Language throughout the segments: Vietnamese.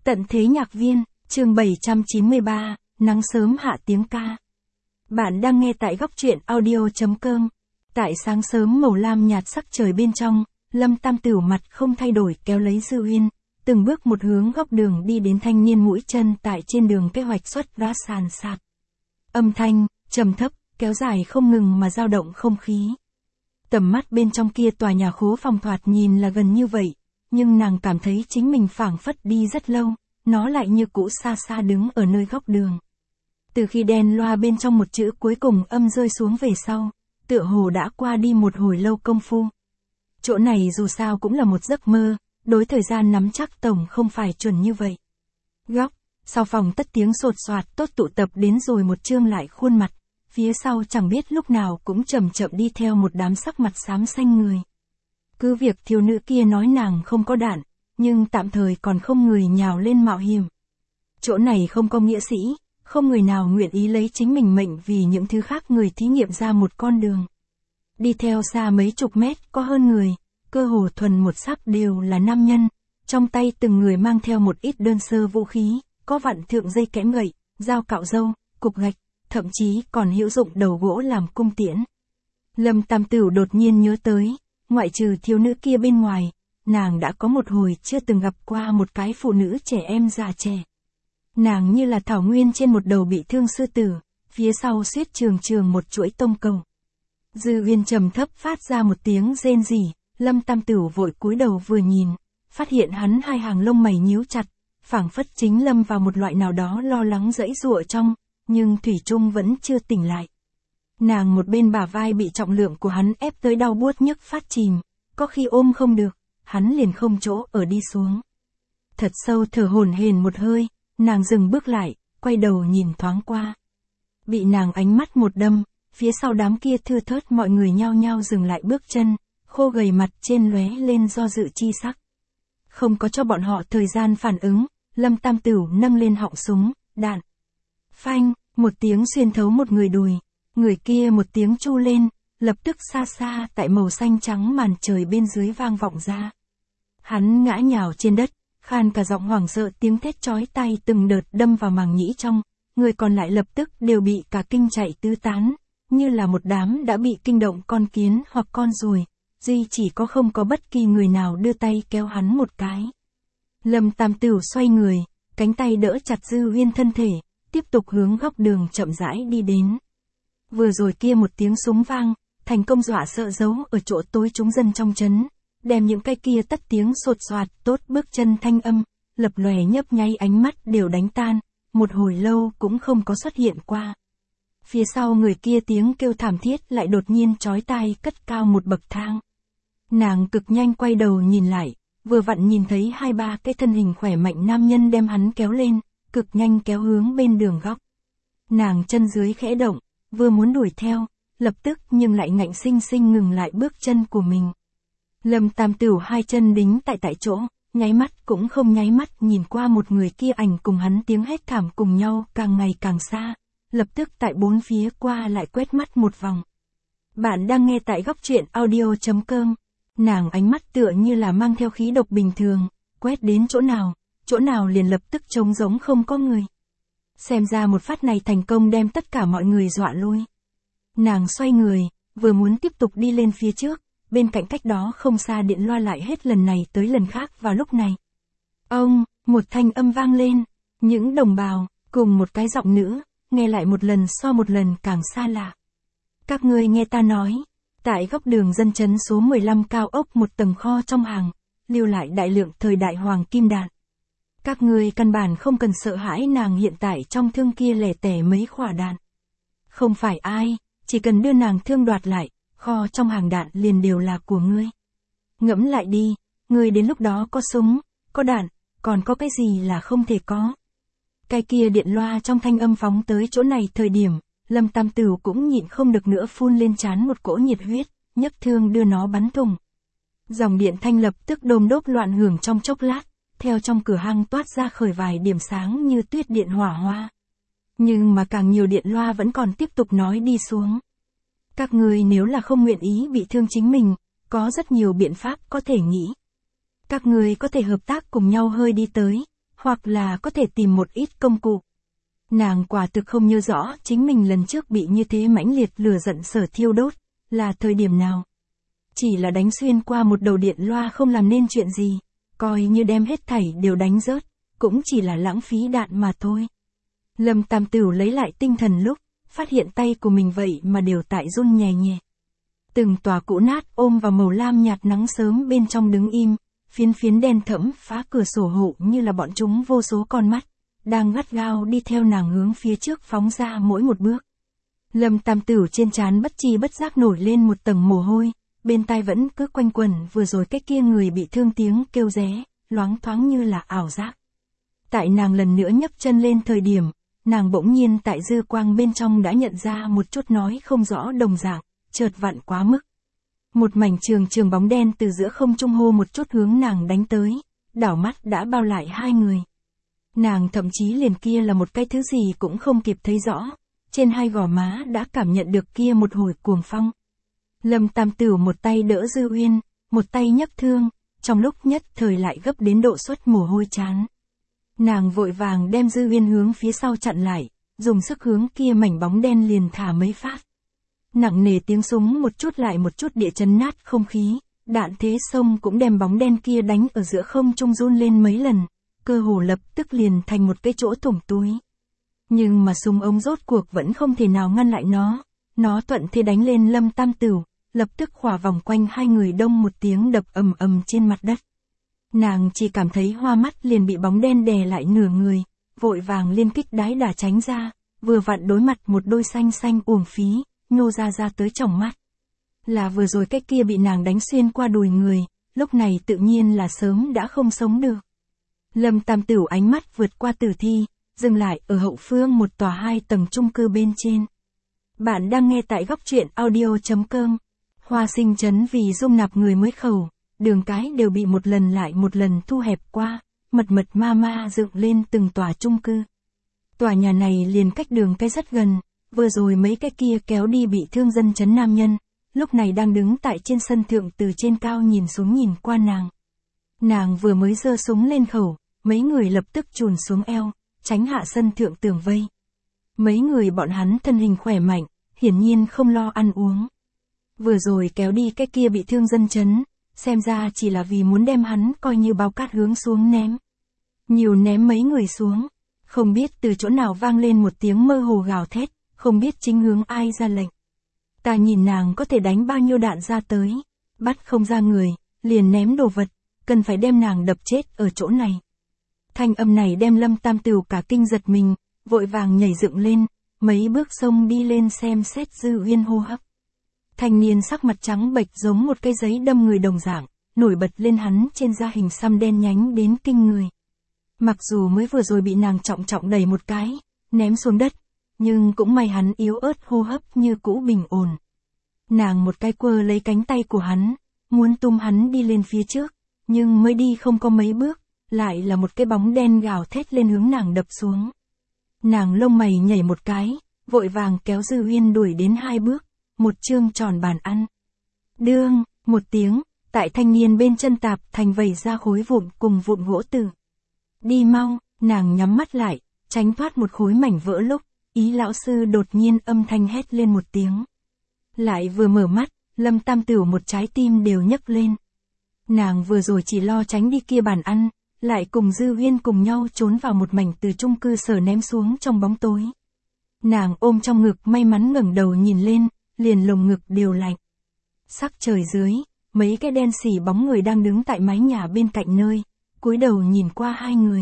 Tận thế nhạc viên, chương 793, nắng sớm hạ tiếng ca. Bạn đang nghe tại góc truyện audio.com. Tại sáng sớm màu lam nhạt sắc trời bên trong, Lâm Tam Tửu mặt không thay đổi kéo lấy Dư Uyên, từng bước một hướng góc đường đi đến thanh niên mũi chân tại trên đường kế hoạch xuất ra sàn sạt. Âm thanh, trầm thấp, kéo dài không ngừng mà dao động không khí. Tầm mắt bên trong kia tòa nhà khố phòng thoạt nhìn là gần như vậy, nhưng nàng cảm thấy chính mình phảng phất đi rất lâu, nó lại như cũ xa xa đứng ở nơi góc đường. Từ khi đèn loa bên trong một chữ cuối cùng âm rơi xuống về sau, tựa hồ đã qua đi một hồi lâu công phu. Chỗ này dù sao cũng là một giấc mơ, đối thời gian nắm chắc tổng không phải chuẩn như vậy. Góc, sau phòng tất tiếng sột soạt tốt tụ tập đến rồi một chương lại khuôn mặt, phía sau chẳng biết lúc nào cũng chậm chậm đi theo một đám sắc mặt xám xanh người. Cứ việc thiếu nữ kia nói nàng không có đạn, nhưng tạm thời còn không người nhào lên mạo hiểm. Chỗ này không có nghĩa sĩ, không người nào nguyện ý lấy chính mình mệnh vì những thứ khác người thí nghiệm ra một con đường. Đi theo xa mấy chục mét có hơn người, cơ hồ thuần một sắc đều là nam nhân, trong tay từng người mang theo một ít đơn sơ vũ khí, có vặn thượng dây kẽm gậy, dao cạo râu, cục gạch, thậm chí còn hữu dụng đầu gỗ làm cung tiễn. Lâm Tam Tửu đột nhiên nhớ tới, ngoại trừ thiếu nữ kia bên ngoài, nàng đã có một hồi chưa từng gặp qua một cái phụ nữ trẻ em già trẻ. Nàng như là thảo nguyên trên một đầu bị thương sư tử, phía sau suýt trường trường một chuỗi tông cầu. Dư Uyên trầm thấp phát ra một tiếng rên rỉ, Lâm Tam Tửu vội cúi đầu vừa nhìn, phát hiện hắn hai hàng lông mày nhíu chặt, phảng phất chính lâm vào một loại nào đó lo lắng giãy giụa trong, nhưng thủy chung vẫn chưa tỉnh lại. Nàng một bên bả vai bị trọng lượng của hắn ép tới đau buốt nhức phát chìm, có khi ôm không được, hắn liền không chỗ ở đi xuống. Thật sâu thở hổn hển một hơi, nàng dừng bước lại, quay đầu nhìn thoáng qua. Bị nàng ánh mắt một đâm, phía sau đám kia thưa thớt mọi người nhao nhao dừng lại bước chân, khô gầy mặt trên lóe lên do dự chi sắc. Không có cho bọn họ thời gian phản ứng, Lâm Tam Tửu nâng lên họng súng, đạn. Phanh, một tiếng xuyên thấu một người đùi, người kia một tiếng chu lên, lập tức xa xa tại màu xanh trắng màn trời bên dưới vang vọng ra. Hắn ngã nhào trên đất, khan cả giọng hoảng sợ tiếng thét chói tai từng đợt đâm vào màng nhĩ trong, người còn lại lập tức đều bị cả kinh chạy tứ tán, như là một đám đã bị kinh động con kiến hoặc con ruồi, duy chỉ có không có bất kỳ người nào đưa tay kéo hắn một cái. Lâm Tam Tửu xoay người, cánh tay đỡ chặt Dư Uyên thân thể, tiếp tục hướng góc đường chậm rãi đi đến. Vừa rồi kia một tiếng súng vang, thành công dọa sợ giấu ở chỗ tối chúng dân trong trấn, đem những cái kia tất tiếng sột soạt tốt bước chân thanh âm, lập lòe nhấp nháy ánh mắt đều đánh tan, một hồi lâu cũng không có xuất hiện qua. Phía sau người kia tiếng kêu thảm thiết lại đột nhiên chói tai cất cao một bậc thang. Nàng cực nhanh quay đầu nhìn lại, vừa vặn nhìn thấy hai ba cái thân hình khỏe mạnh nam nhân đem hắn kéo lên, cực nhanh kéo hướng bên đường góc. Nàng chân dưới khẽ động, vừa muốn đuổi theo, lập tức nhưng lại ngạnh sinh sinh ngừng lại bước chân của mình. Lâm Tam Tửu hai chân đính tại chỗ, nháy mắt cũng không nháy mắt nhìn qua một người kia ảnh cùng hắn tiếng hét thảm cùng nhau càng ngày càng xa, lập tức tại bốn phía qua lại quét mắt một vòng. Bạn đang nghe tại góc truyện audio.com. Nàng ánh mắt tựa như là mang theo khí độc bình thường, quét đến chỗ nào liền lập tức trống rỗng không có người. Xem ra một phát này thành công đem tất cả mọi người dọa lui. Nàng xoay người, vừa muốn tiếp tục đi lên phía trước, bên cạnh cách đó không xa điện loa lại hết lần này tới lần khác vào lúc này. Ông, một thanh âm vang lên, những đồng bào, cùng một cái giọng nữ, nghe lại một lần so một lần càng xa lạ. Các ngươi nghe ta nói. Tại góc đường dân trấn số 15 cao ốc một tầng kho trong hàng, lưu lại đại lượng thời đại hoàng kim đạn. Các ngươi căn bản không cần sợ hãi nàng hiện tại trong thương kia lẻ tẻ mấy quả đạn. Không phải ai, chỉ cần đưa nàng thương đoạt lại, kho trong hàng đạn liền đều là của ngươi. Ngẫm lại đi, ngươi đến lúc đó có súng, có đạn, còn có cái gì là không thể có. Cái kia điện loa trong thanh âm phóng tới chỗ này thời điểm, Lâm Tam Tửu cũng nhịn không được nữa phun lên trán một cỗ nhiệt huyết, nhấc thương đưa nó bắn thủng. Dòng điện thanh lập tức đôm đốp loạn hưởng trong chốc lát, theo trong cửa hang toát ra khởi vài điểm sáng như tuyết điện hỏa hoa. Nhưng mà càng nhiều điện loa vẫn còn tiếp tục nói đi xuống. Các ngươi nếu là không nguyện ý bị thương chính mình, có rất nhiều biện pháp có thể nghĩ. Các ngươi có thể hợp tác cùng nhau hơi đi tới, hoặc là có thể tìm một ít công cụ. Nàng quả thực không nhớ rõ chính mình lần trước bị như thế mãnh liệt lửa giận sở thiêu đốt, là thời điểm nào. Chỉ là đánh xuyên qua một đầu điện loa không làm nên chuyện gì, coi như đem hết thảy đều đánh rớt, cũng chỉ là lãng phí đạn mà thôi. Lâm Tam Tửu lấy lại tinh thần lúc, phát hiện tay của mình vậy mà đều tại run nhẹ nhẹ. Từng tòa cũ nát ôm vào màu lam nhạt nắng sớm bên trong đứng im, phiến phiến đen thẫm phá cửa sổ hộ như là bọn chúng vô số con mắt, đang gắt gao đi theo nàng hướng phía trước phóng ra mỗi một bước. Lâm Tam Tửu trên trán bất chi bất giác nổi lên một tầng mồ hôi, bên tai vẫn cứ quanh quẩn vừa rồi cái kia người bị thương tiếng kêu ré, loáng thoáng như là ảo giác. Tại nàng lần nữa nhấc chân lên thời điểm, nàng bỗng nhiên tại dư quang bên trong đã nhận ra một chút nói không rõ đồng dạng, chợt vặn quá mức. Một mảnh trường bóng đen từ giữa không trung hô một chút hướng nàng đánh tới, đảo mắt đã bao lại hai người. Nàng thậm chí liền kia là một cái thứ gì cũng không kịp thấy rõ, trên hai gò má đã cảm nhận được kia một hồi cuồng phong. Lâm Tam Tửu một tay đỡ Dư Uyên, một tay nhấc thương, trong lúc nhất thời lại gấp đến độ xuất mồ hôi chán. Nàng vội vàng đem Dư Uyên hướng phía sau chặn lại, dùng sức hướng kia mảnh bóng đen liền thả mấy phát. Nặng nề tiếng súng một chút lại một chút địa chấn nát không khí, đạn thế sông cũng đem bóng đen kia đánh ở giữa không trung run lên mấy lần, cơ hồ lập tức liền thành một cái chỗ thủng túi. Nhưng mà súng ống rốt cuộc vẫn không thể nào ngăn lại nó thuận thế đánh lên Lâm Tam Tửu, lập tức khỏa vòng quanh hai người đông một tiếng đập ầm ầm trên mặt đất. Nàng chỉ cảm thấy hoa mắt liền bị bóng đen đè lại nửa người, vội vàng liên kích đái đà tránh ra, vừa vặn đối mặt một đôi xanh xanh uổng phí, nhô ra tới tròng mắt. Là vừa rồi cái kia bị nàng đánh xuyên qua đùi người, lúc này tự nhiên là sớm đã không sống được. Lâm Tam Tửu ánh mắt vượt qua tử thi, dừng lại ở hậu phương một tòa 2 tầng chung cư bên trên. Bạn đang nghe tại góc truyện audio.com. Hoa Sinh trấn vì dung nạp người mới khẩu, đường cái đều bị một lần lại một lần thu hẹp qua, mật ma dựng lên từng tòa chung cư. Tòa nhà này liền cách đường cái rất gần, vừa rồi mấy cái kia kéo đi bị thương dân trấn nam nhân, lúc này đang đứng tại trên sân thượng từ trên cao nhìn xuống nhìn qua nàng. Nàng vừa mới giơ súng lên khẩu, mấy người lập tức chùn xuống eo, tránh hạ sân thượng tường vây. Mấy người bọn hắn thân hình khỏe mạnh, hiển nhiên không lo ăn uống. Vừa rồi kéo đi cái kia bị thương dân trấn, xem ra chỉ là vì muốn đem hắn coi như bao cát hướng xuống ném. Nhiều ném mấy người xuống, không biết từ chỗ nào vang lên một tiếng mơ hồ gào thét, không biết chính hướng ai ra lệnh. Ta nhìn nàng có thể đánh bao nhiêu đạn ra tới, bắt không ra người, liền ném đồ vật, cần phải đem nàng đập chết ở chỗ này. Thanh âm này đem Lâm Tam Tửu cả kinh giật mình, vội vàng nhảy dựng lên, mấy bước xông đi lên xem xét Dư Uyên hô hấp. Thanh niên sắc mặt trắng bệch giống một cái giấy đâm người đồng dạng, nổi bật lên hắn trên da hình xăm đen nhánh đến kinh người. Mặc dù mới vừa rồi bị nàng trọng đẩy một cái, ném xuống đất, nhưng cũng may hắn yếu ớt hô hấp như cũ bình ổn. Nàng một cái quơ lấy cánh tay của hắn, muốn tung hắn đi lên phía trước, nhưng mới đi không có mấy bước, lại là một cái bóng đen gào thét lên hướng nàng đập xuống. Nàng lông mày nhảy một cái, vội vàng kéo Dư Uyên đuổi đến 2 bước, một chương tròn bàn ăn. Đương, một tiếng, tại thanh niên bên chân tạp thành vẩy ra khối vụn cùng vụn gỗ tử. Đi mau, nàng nhắm mắt lại, tránh thoát một khối mảnh vỡ lúc, Ý lão sư đột nhiên âm thanh hét lên một tiếng. Lại vừa mở mắt, Lâm Tam Tửu một trái tim đều nhấc lên. Nàng vừa rồi chỉ lo tránh đi kia bàn ăn, lại cùng Dư Uyên cùng nhau trốn vào một mảnh từ chung cư sở ném xuống trong bóng tối. Nàng ôm trong ngực may mắn ngẩng đầu nhìn lên, liền lồng ngực đều lạnh. Sắc trời dưới, mấy cái đen xỉ bóng người đang đứng tại mái nhà bên cạnh nơi, cúi đầu nhìn qua hai người.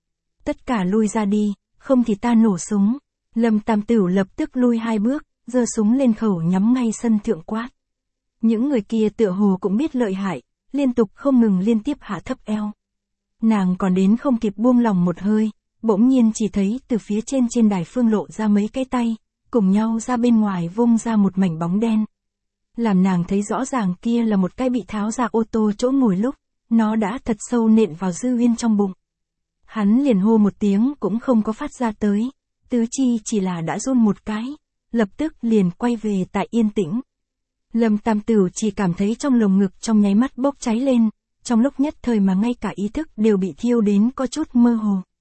Tất cả lui ra đi, không thì ta nổ súng. Lâm Tam Tửu lập tức lui 2 bước, giơ súng lên khẩu nhắm ngay sân thượng quát. Những người kia tựa hồ cũng biết lợi hại, liên tục không ngừng liên tiếp hạ thấp eo. Nàng còn đến không kịp buông lòng một hơi, bỗng nhiên chỉ thấy từ phía trên đài phương lộ ra mấy cái tay, cùng nhau ra bên ngoài vung ra một mảnh bóng đen. Làm nàng thấy rõ ràng kia là một cái bị tháo ra ô tô chỗ ngồi lúc, nó đã thật sâu nện vào Dư Uyên trong bụng. Hắn liền hô một tiếng cũng không có phát ra tới, tứ chi chỉ là đã run một cái, lập tức liền quay về tại yên tĩnh. Lâm Tam Tửu chỉ cảm thấy trong lồng ngực trong nháy mắt bốc cháy lên, trong lúc nhất thời mà ngay cả ý thức đều bị thiêu đến có chút mơ hồ.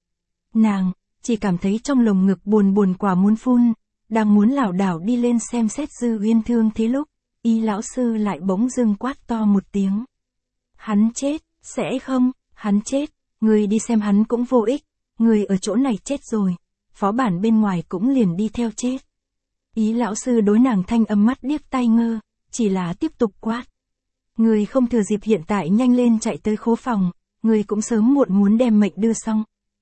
Nàng, chỉ cảm thấy trong lồng ngực buồn buồn quả muốn phun, đang muốn lảo đảo đi lên xem xét Dư Uyên thương thế lúc, Y lão sư lại bỗng dưng quát to một tiếng. Hắn chết, sẽ không, hắn chết, người đi xem hắn cũng vô ích, người ở chỗ này chết rồi, phó bản bên ngoài cũng liền đi theo chết. Ý lão sư đối nàng thanh âm mắt điếc tai ngơ, chỉ là tiếp tục quát. Người không thừa dịp hiện tại nhanh lên chạy tới khố phòng, người cũng sớm muộn muốn đem mệnh đưa xong.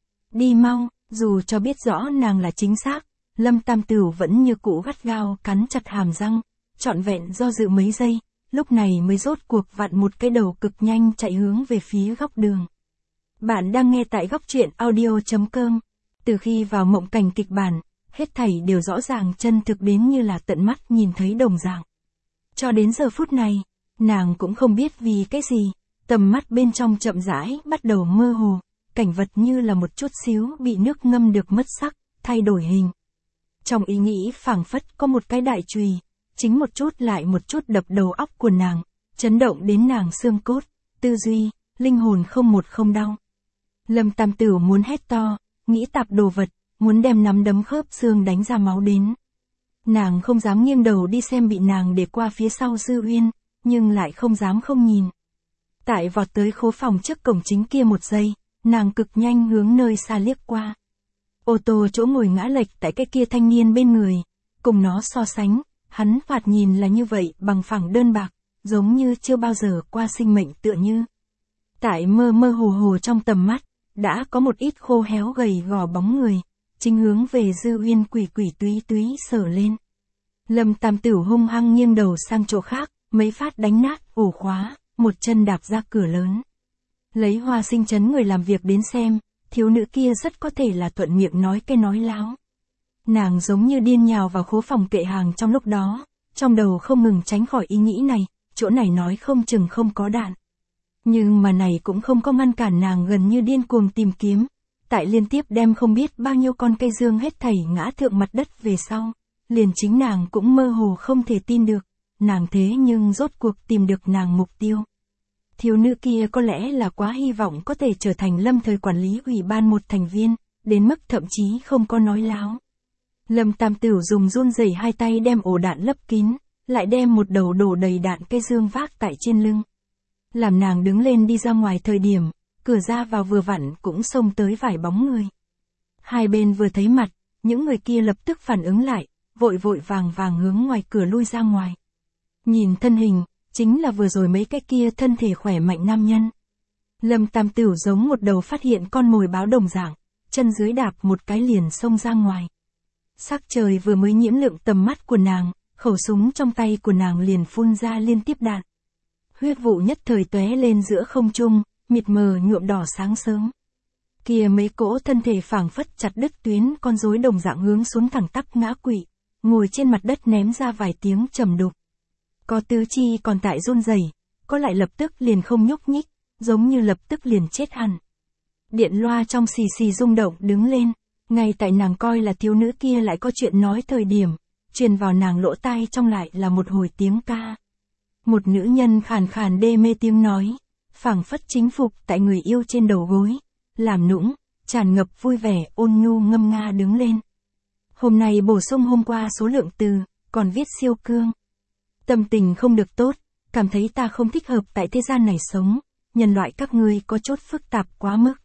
Đi mau, dù cho biết rõ nàng là chính xác, Lâm Tam Tửu vẫn như cũ gắt gao cắn chặt hàm răng, trọn vẹn do dự mấy giây, lúc này mới rốt cuộc vặn một cái đầu cực nhanh chạy hướng về phía góc đường. Bạn đang nghe tại góc truyện audio.com. Từ khi vào mộng cảnh kịch bản, hết thảy đều rõ ràng chân thực đến như là tận mắt nhìn thấy đồng dạng. Cho đến giờ phút này, nàng cũng không biết vì cái gì, tầm mắt bên trong chậm rãi bắt đầu mơ hồ, cảnh vật như là một chút xíu bị nước ngâm được mất sắc, thay đổi hình. Trong ý nghĩ phảng phất có một cái đại chùy, chính một chút lại một chút đập đầu óc của nàng, chấn động đến nàng xương cốt, tư duy, linh hồn không một không đau. Lâm Tam Tửu muốn hét to, nghĩ tạp đồ vật, muốn đem nắm đấm khớp xương đánh ra máu đến. Nàng không dám nghiêng đầu đi xem bị nàng để qua phía sau Dư Uyên, nhưng lại không dám không nhìn. Tại vọt tới khố phòng trước cổng chính kia một giây, nàng cực nhanh hướng nơi xa liếc qua. Ô tô chỗ ngồi ngã lệch tại cái kia thanh niên bên người, cùng nó so sánh, hắn thoạt nhìn là như vậy bằng phẳng đơn bạc, giống như chưa bao giờ qua sinh mệnh tựa như. Tại mơ mơ hồ hồ trong tầm mắt, đã có một ít khô héo gầy gò bóng người, chính hướng về Dư Uyên quỷ quỷ túy túy sờ lên. Lâm Tam Tửu hung hăng nghiêng đầu sang chỗ khác, mấy phát đánh nát ổ khóa, một chân đạp ra cửa lớn. Lấy Hoa Sinh trấn người làm việc đến xem, thiếu nữ kia rất có thể là thuận miệng nói cái nói láo. Nàng giống như điên nhào vào khố phòng kệ hàng trong lúc đó, trong đầu không ngừng tránh khỏi ý nghĩ này, chỗ này nói không chừng không có đạn. Nhưng mà này cũng không có ngăn cản nàng gần như điên cuồng tìm kiếm, tại liên tiếp đem không biết bao nhiêu con cây dương hết thảy ngã thượng mặt đất về sau, liền chính nàng cũng mơ hồ không thể tin được, nàng thế nhưng rốt cuộc tìm được nàng mục tiêu. Thiếu nữ kia có lẽ là quá hy vọng có thể trở thành lâm thời quản lý ủy ban một thành viên, đến mức thậm chí không có nói láo. Lâm Tam Tửu dùng run rẩy hai tay đem ổ đạn lấp kín, lại đem một đầu đổ đầy đạn cây dương vác tại trên lưng. Làm nàng đứng lên đi ra ngoài thời điểm, cửa ra vào vừa vặn cũng xông tới vài bóng người. Hai bên vừa thấy mặt, những người kia lập tức phản ứng lại, vội vội vàng vàng hướng ngoài cửa lui ra ngoài. Nhìn thân hình, chính là vừa rồi mấy cái kia thân thể khỏe mạnh nam nhân. Lâm Tam Tửu giống một đầu phát hiện con mồi báo đồng dạng, chân dưới đạp một cái liền xông ra ngoài. Sắc trời vừa mới nhiễm lượng tầm mắt của nàng, khẩu súng trong tay của nàng liền phun ra liên tiếp đạn. Huyết vụ nhất thời tóe lên giữa không trung, mịt mờ nhuộm đỏ sáng sớm. Kia mấy cỗ thân thể phảng phất chặt đứt tuyến con rối đồng dạng hướng xuống thẳng tắp ngã quỵ, ngồi trên mặt đất ném ra vài tiếng trầm đục. Có tứ chi còn tại run rẩy, có lại lập tức liền không nhúc nhích, giống như lập tức liền chết hẳn. Điện loa trong xì xì rung động đứng lên, ngay tại nàng coi là thiếu nữ kia lại có chuyện nói thời điểm, truyền vào nàng lỗ tai trong lại là một hồi tiếng ca. Một nữ nhân khàn khàn đê mê tiếng nói, phảng phất chính phục tại người yêu trên đầu gối, làm nũng, tràn ngập vui vẻ ôn nhu ngâm nga đứng lên. Hôm nay bổ sung hôm qua số lượng từ, còn viết siêu cương. Tâm tình không được tốt, cảm thấy ta không thích hợp tại thế gian này sống, nhân loại các ngươi có chút phức tạp quá mức.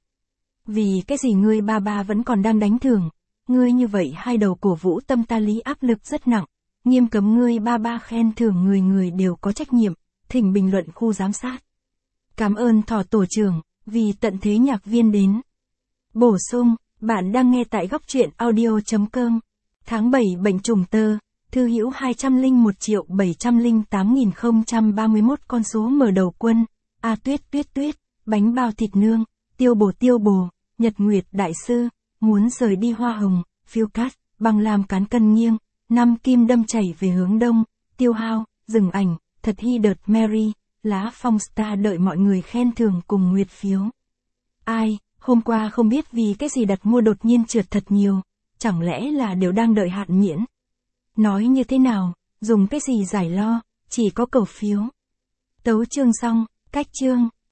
Vì cái gì ngươi ba ba vẫn còn đang đánh thưởng, ngươi như vậy hai đầu cổ vũ tâm ta lý áp lực rất nặng, nghiêm cấm ngươi ba ba khen thưởng người người đều có trách nhiệm, thỉnh bình luận khu giám sát. Cảm ơn thỏ tổ trưởng, vì tận thế nhạc viên đến. Bổ sung, bạn đang nghe tại góc truyện audio.com. Tháng 7 bệnh trùng tơ, thư hữu 205.708.031 con số mở đầu quân, A Tuyết Tuyết Tuyết, bánh bao thịt nương, tiêu bồ, Nhật Nguyệt Đại Sư, muốn rời đi hoa hồng, phiêu cát, băng lam cán cân nghiêng, năm kim đâm chảy về hướng đông, tiêu hao, dừng ảnh, thật hy đợt Mary, lá phong star đợi mọi người khen thưởng cùng nguyệt phiếu. Ai, hôm qua không biết vì cái gì đặt mua đột nhiên trượt thật nhiều, chẳng lẽ là đều đang đợi hạn miễn. Nói như thế nào, dùng cái gì giải lo, chỉ có cầu phiếu. Tấu chương xong, cách chương.